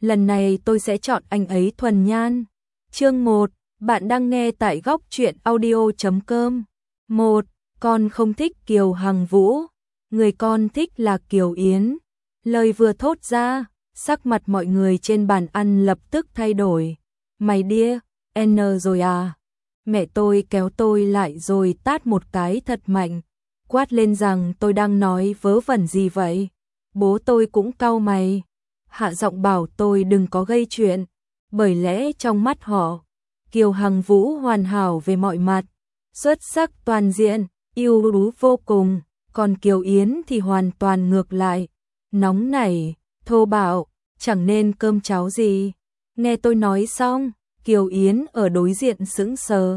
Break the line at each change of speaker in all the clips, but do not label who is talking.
lần này tôi sẽ chọn anh ấy thuần nhan. Chương 1, bạn đang nghe tại góc truyện audio.com. 1. Con không thích Kiều Hằng Vũ, người con thích là Kiều Yến. Lời vừa thốt ra, sắc mặt mọi người trên bàn ăn lập tức thay đổi. Mày điếc, N rồi à? Mẹ tôi kéo tôi lại rồi tát một cái thật mạnh, quát lên rằng tôi đang nói vớ vẩn gì vậy. Bố tôi cũng cau mày, hạ giọng bảo tôi đừng có gây chuyện, bởi lẽ trong mắt họ, Kiều Hằng Vũ hoàn hảo về mọi mặt, xuất sắc toàn diện, ưu tú vô cùng, còn Kiều Yến thì hoàn toàn ngược lại, nóng nảy, thô bạo, chẳng nên cơm cháo gì. Nghe tôi nói xong, Kiều Yến ở đối diện sững sờ,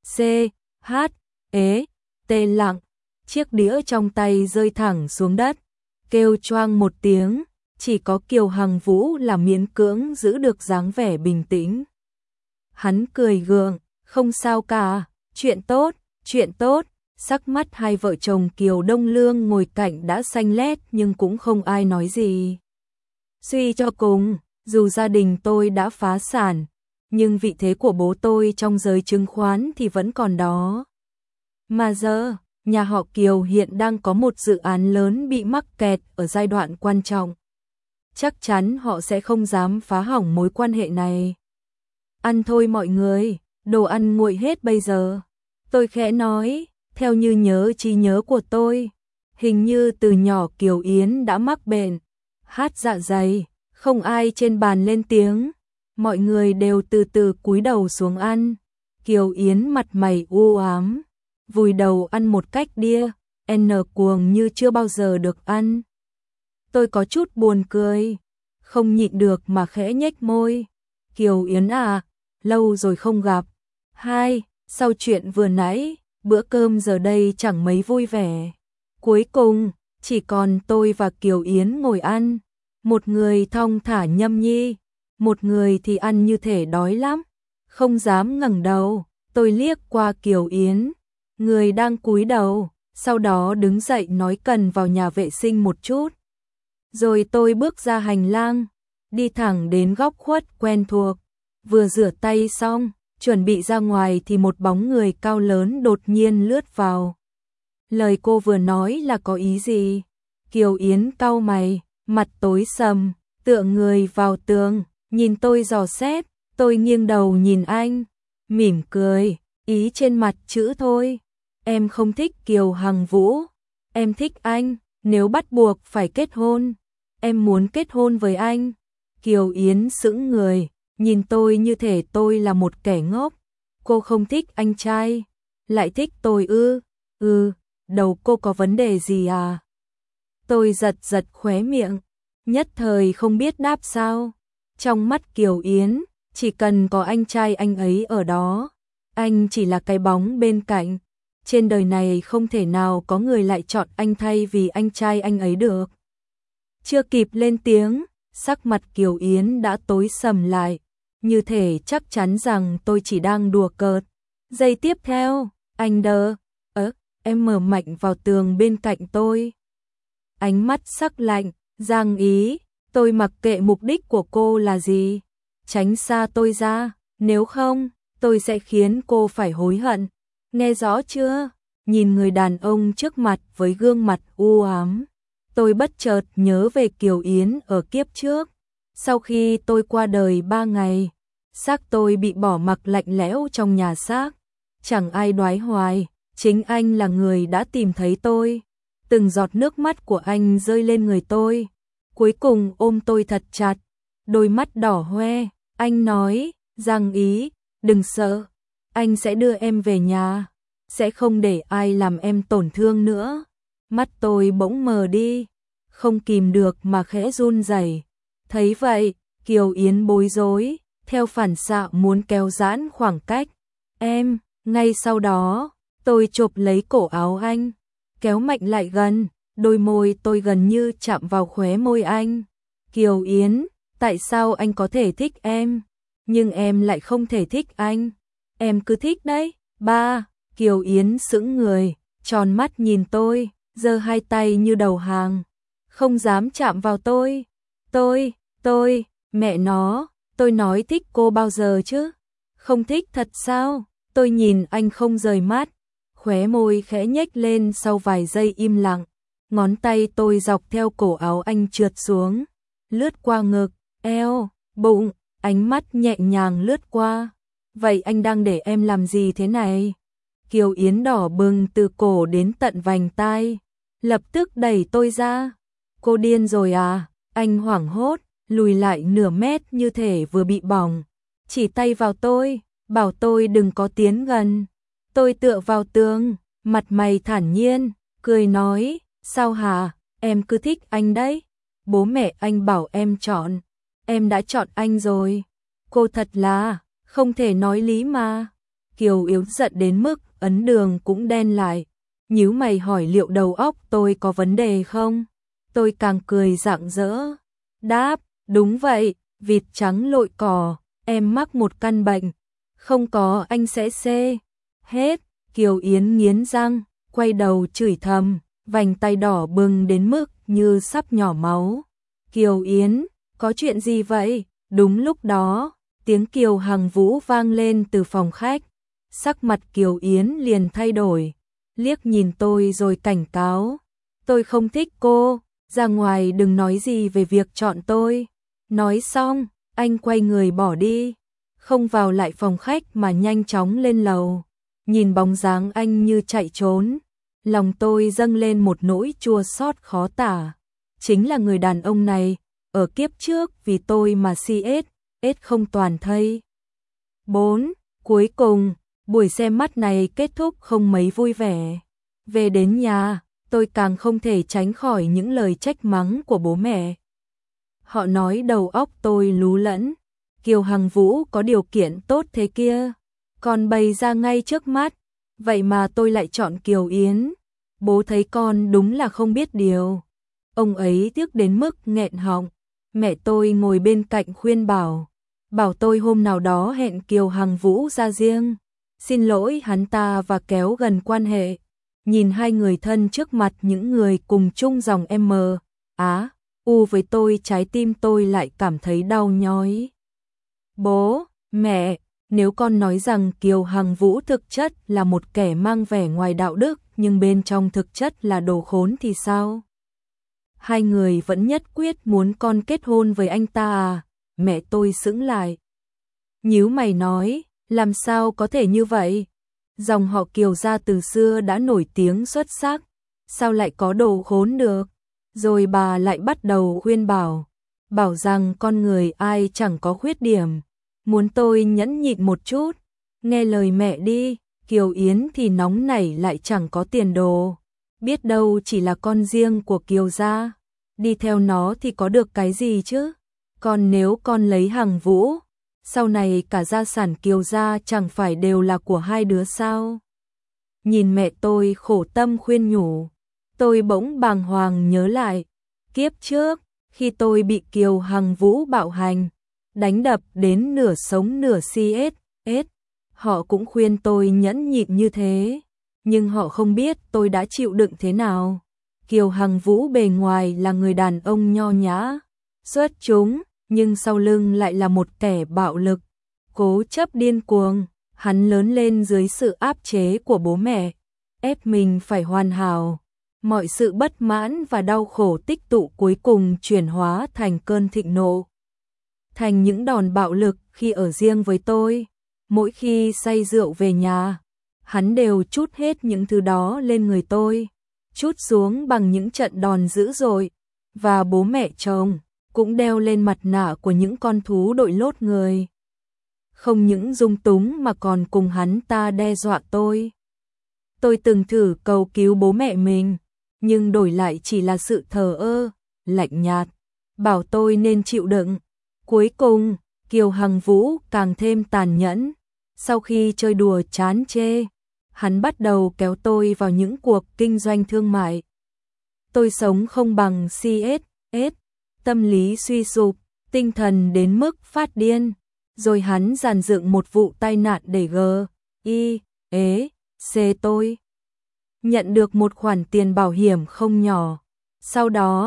tê lặng, chiếc đĩa trong tay rơi thẳng xuống đất, kêu choang một tiếng, chỉ có Kiều Hằng Vũ là miễn cưỡng giữ được dáng vẻ bình tĩnh. Hắn cười gượng, không sao cả, chuyện tốt, sắc mắt hai vợ chồng Kiều Đông Lương ngồi cạnh đã xanh lét nhưng cũng không ai nói gì. Suy cho cùng, dù gia đình tôi đã phá sản, nhưng vị thế của bố tôi trong giới chứng khoán thì vẫn còn đó. Mà giờ, nhà họ Kiều hiện đang có một dự án lớn bị mắc kẹt ở giai đoạn quan trọng. Chắc chắn họ sẽ không dám phá hỏng mối quan hệ này. Ăn thôi mọi người, đồ ăn nguội hết bây giờ. Tôi khẽ nói, theo như trí nhớ của tôi, hình như từ nhỏ Kiều Yến đã mắc bệnh hát dạ dày, không ai trên bàn lên tiếng. Mọi người đều từ từ cúi đầu xuống ăn. Kiều Yến mặt mày u ám, vùi đầu ăn một cách đia, cuồng như chưa bao giờ được ăn. Tôi có chút buồn cười, không nhịn được mà khẽ nhếch môi. Kiều Yến à, lâu rồi không gặp. Sau chuyện vừa nãy, bữa cơm giờ đây chẳng mấy vui vẻ. Cuối cùng, chỉ còn tôi và Kiều Yến ngồi ăn. Một người thong thả nhâm nhi, một người thì ăn như thể đói lắm, không dám ngẩng đầu. Tôi liếc qua Kiều Yến, người đang cúi đầu, sau đó đứng dậy nói cần vào nhà vệ sinh một chút. Rồi tôi bước ra hành lang, đi thẳng đến góc khuất quen thuộc. Vừa rửa tay xong, chuẩn bị ra ngoài thì một bóng người cao lớn đột nhiên lướt vào. Lời cô vừa nói là có ý gì? Kiều Yến cau mày, mặt tối sầm, tựa người vào tường, nhìn tôi dò xét. Tôi nghiêng đầu nhìn anh, mỉm cười, ý trên mặt chữ thôi. Em không thích Kiều Hằng Vũ, em thích anh, nếu bắt buộc phải kết hôn, em muốn kết hôn với anh. Kiều Yến sững người, nhìn tôi như thể tôi là một kẻ ngốc. Cô không thích anh trai, lại thích tôi ư? Đầu cô có vấn đề gì à? Tôi giật khóe miệng, nhất thời không biết đáp sao. Trong mắt Kiều Yến, chỉ cần có anh trai anh ấy ở đó, anh chỉ là cái bóng bên cạnh. Trên đời này không thể nào có người lại chọn anh thay vì anh trai anh ấy được. Chưa kịp lên tiếng, sắc mặt Kiều Yến đã tối sầm lại, như thể chắc chắn rằng tôi chỉ đang đùa cợt. Giây tiếp theo, anh em mở mạnh vào tường bên cạnh tôi. Ánh mắt sắc lạnh, giang ý, tôi mặc kệ mục đích của cô là gì. Tránh xa tôi ra, nếu không, tôi sẽ khiến cô phải hối hận. Nghe rõ chưa? Nhìn người đàn ông trước mặt với gương mặt u ám, tôi bất chợt nhớ về Kiều Yến ở kiếp trước. Sau khi tôi qua đời 3 ngày, xác tôi bị bỏ mặc lạnh lẽo trong nhà xác. Chẳng ai đoái hoài, chính anh là người đã tìm thấy tôi. Từng giọt nước mắt của anh rơi lên người tôi, cuối cùng ôm tôi thật chặt, đôi mắt đỏ hoe. Anh nói, Giang Ý, đừng sợ, anh sẽ đưa em về nhà, sẽ không để ai làm em tổn thương nữa. Mắt tôi bỗng mờ đi, không kìm được mà khẽ run rẩy. Thấy vậy, Kiều Yến bối rối, theo phản xạ muốn kéo giãn khoảng cách. Ngay sau đó, tôi chộp lấy cổ áo anh, kéo mạnh lại gần, đôi môi tôi gần như chạm vào khóe môi anh. Kiều Yến, tại sao anh có thể thích em, nhưng em lại không thể thích anh? Em cứ thích đấy. Kiều Yến sững người, tròn mắt nhìn tôi, giơ hai tay như đầu hàng, không dám chạm vào tôi. Mẹ nó, tôi nói thích cô bao giờ chứ? Không thích thật sao? Tôi nhìn anh không rời mắt, khóe môi khẽ nhếch lên sau vài giây im lặng. Ngón tay tôi dọc theo cổ áo anh trượt xuống, lướt qua ngực, eo, bụng, ánh mắt nhẹ nhàng lướt qua. Vậy anh đang để em làm gì thế này? Kiều Yến đỏ bừng từ cổ đến tận vành tai, lập tức đẩy tôi ra. Cô điên rồi à? Anh hoảng hốt, lùi lại nửa mét như thể vừa bị bỏng, chỉ tay vào tôi, bảo tôi đừng có tiến gần. Tôi tựa vào tường, mặt mày thản nhiên, cười nói, sao hả, em cứ thích anh đấy. Bố mẹ anh bảo em chọn, em đã chọn anh rồi. Cô thật là, không thể nói lý mà. Kiều Yến giận đến mức ấn đường cũng đen lại, nhíu mày hỏi liệu đầu óc tôi có vấn đề không? Tôi càng cười rạng rỡ, đáp, đúng vậy, vịt trắng lội cỏ, em mắc một căn bệnh, không có anh sẽ xê hết. Kiều Yến nghiến răng, quay đầu chửi thầm, vành tay đỏ bừng đến mức như sắp nhỏ máu. Kiều Yến, có chuyện gì vậy? Đúng lúc đó, tiếng Kiều Hằng Vũ vang lên từ phòng khách. Sắc mặt Kiều Yến liền thay đổi, liếc nhìn tôi rồi cảnh cáo. Tôi không thích cô, ra ngoài đừng nói gì về việc chọn tôi. Nói xong, anh quay người bỏ đi, không vào lại phòng khách mà nhanh chóng lên lầu. Nhìn bóng dáng anh như chạy trốn, lòng tôi dâng lên một nỗi chua xót khó tả. Chính là người đàn ông này, ở kiếp trước vì tôi mà CS không toàn thây. 4. Cuối cùng, buổi xem mắt này kết thúc không mấy vui vẻ. Về đến nhà, tôi càng không thể tránh khỏi những lời trách mắng của bố mẹ. Họ nói đầu óc tôi lú lẫn, Kiều Hằng Vũ có điều kiện tốt thế kia, còn bày ra ngay trước mắt, vậy mà tôi lại chọn Kiều Yến. Bố thấy con đúng là không biết điều. Ông ấy tiếc đến mức nghẹn họng. Mẹ tôi ngồi bên cạnh khuyên bảo tôi hôm nào đó hẹn Kiều Hằng Vũ ra riêng, xin lỗi hắn ta và kéo gần quan hệ. Nhìn hai người thân trước mặt những người cùng chung dòng M, Á, U với tôi, trái tim tôi lại cảm thấy đau nhói. Bố, mẹ, nếu con nói rằng Kiều Hằng Vũ thực chất là một kẻ mang vẻ ngoài đạo đức nhưng bên trong thực chất là đồ khốn thì sao? Hai người vẫn nhất quyết muốn con kết hôn với anh ta à? Mẹ tôi sững lại, nhíu mày nói, làm sao có thể như vậy? Dòng họ Kiều gia từ xưa đã nổi tiếng xuất sắc, sao lại có đồ khốn được? Rồi bà lại bắt đầu khuyên bảo rằng con người ai chẳng có khuyết điểm, muốn tôi nhẫn nhịn một chút, nghe lời mẹ đi. Kiều Yến thì nóng nảy lại chẳng có tiền đồ, biết đâu chỉ là con riêng của Kiều gia, đi theo nó thì có được cái gì chứ? Còn nếu con lấy Hằng Vũ, sau này cả gia sản Kiều gia chẳng phải đều là của hai đứa sao? Nhìn mẹ tôi khổ tâm khuyên nhủ, tôi bỗng bàng hoàng nhớ lại, kiếp trước, khi tôi bị Kiều Hằng Vũ bạo hành, đánh đập đến nửa sống nửa CS, họ cũng khuyên tôi nhẫn nhịn như thế, nhưng họ không biết tôi đã chịu đựng thế nào. Kiều Hằng Vũ bề ngoài là người đàn ông nho nhã, xuất chúng, nhưng sau lưng lại là một kẻ bạo lực, cố chấp điên cuồng. Hắn lớn lên dưới sự áp chế của bố mẹ, ép mình phải hoàn hảo. Mọi sự bất mãn và đau khổ tích tụ cuối cùng chuyển hóa thành cơn thịnh nộ, thành những đòn bạo lực khi ở riêng với tôi. Mỗi khi say rượu về nhà, hắn đều trút hết những thứ đó lên người tôi, trút xuống bằng những trận đòn dữ dội, và bố mẹ chồng cũng đeo lên mặt nạ của những con thú đội lốt người. Không những dung túng mà còn cùng hắn ta đe dọa tôi. Tôi từng thử cầu cứu bố mẹ mình, nhưng đổi lại chỉ là sự thờ ơ, lạnh nhạt, bảo tôi nên chịu đựng. Cuối cùng, Kiều Hằng Vũ càng thêm tàn nhẫn. Sau khi chơi đùa chán chê, hắn bắt đầu kéo tôi vào những cuộc kinh doanh thương mại. Tôi sống không bằng CS, tâm lý suy sụp, tinh thần đến mức phát điên. Rồi hắn dàn dựng một vụ tai nạn để C tôi nhận được một khoản tiền bảo hiểm không nhỏ. Sau đó,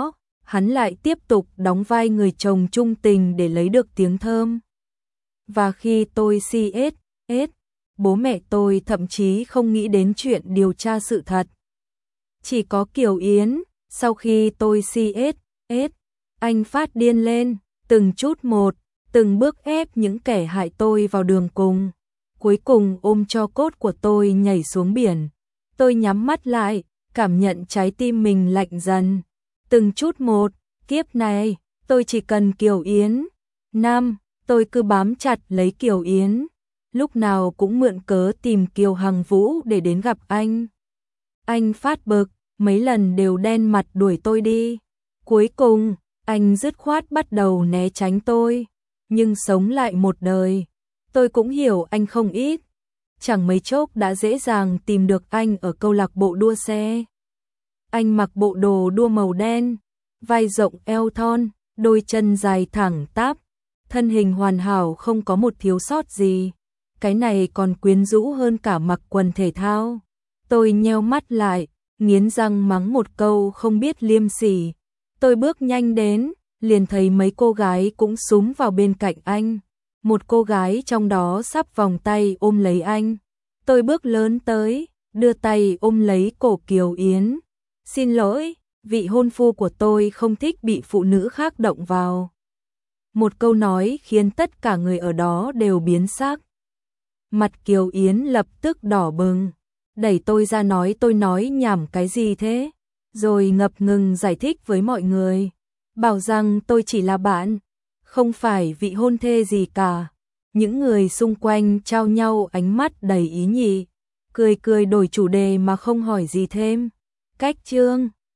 hắn lại tiếp tục đóng vai người chồng trung tình để lấy được tiếng thơm. Và khi tôi CSS, bố mẹ tôi thậm chí không nghĩ đến chuyện điều tra sự thật. Chỉ có Kiều Yến, sau khi tôi CSS, anh phát điên lên, từng chút một, từng bước ép những kẻ hại tôi vào đường cùng. Cuối cùng ôm tro cốt của tôi nhảy xuống biển. Tôi nhắm mắt lại, cảm nhận trái tim mình lạnh dần. Từng chút một, kiếp này, tôi chỉ cần Kiều Yến. Tôi cứ bám chặt lấy Kiều Yến. Lúc nào cũng mượn cớ tìm Kiều Hằng Vũ để đến gặp anh. Anh phát bực, mấy lần đều đen mặt đuổi tôi đi. Cuối cùng, anh dứt khoát bắt đầu né tránh tôi. Nhưng sống lại một đời, tôi cũng hiểu anh không ít. Chẳng mấy chốc đã dễ dàng tìm được anh ở câu lạc bộ đua xe. Anh mặc bộ đồ đua màu đen, vai rộng eo thon, đôi chân dài thẳng tắp, thân hình hoàn hảo không có một thiếu sót gì. Cái này còn quyến rũ hơn cả mặc quần thể thao. Tôi nheo mắt lại, nghiến răng mắng một câu không biết liêm sỉ. Tôi bước nhanh đến, liền thấy mấy cô gái cũng súm vào bên cạnh anh. Một cô gái trong đó sắp vòng tay ôm lấy anh. Tôi bước lớn tới, đưa tay ôm lấy cổ Kiều Yến. Xin lỗi, vị hôn phu của tôi không thích bị phụ nữ khác động vào. Một câu nói khiến tất cả người ở đó đều biến sắc. Mặt Kiều Yến lập tức đỏ bừng, đẩy tôi ra nói tôi nói nhảm cái gì thế, rồi ngập ngừng giải thích với mọi người, bảo rằng tôi chỉ là bạn, không phải vị hôn thê gì cả. Những người xung quanh trao nhau ánh mắt đầy ý nhị, cười cười đổi chủ đề mà không hỏi gì thêm. Cách chương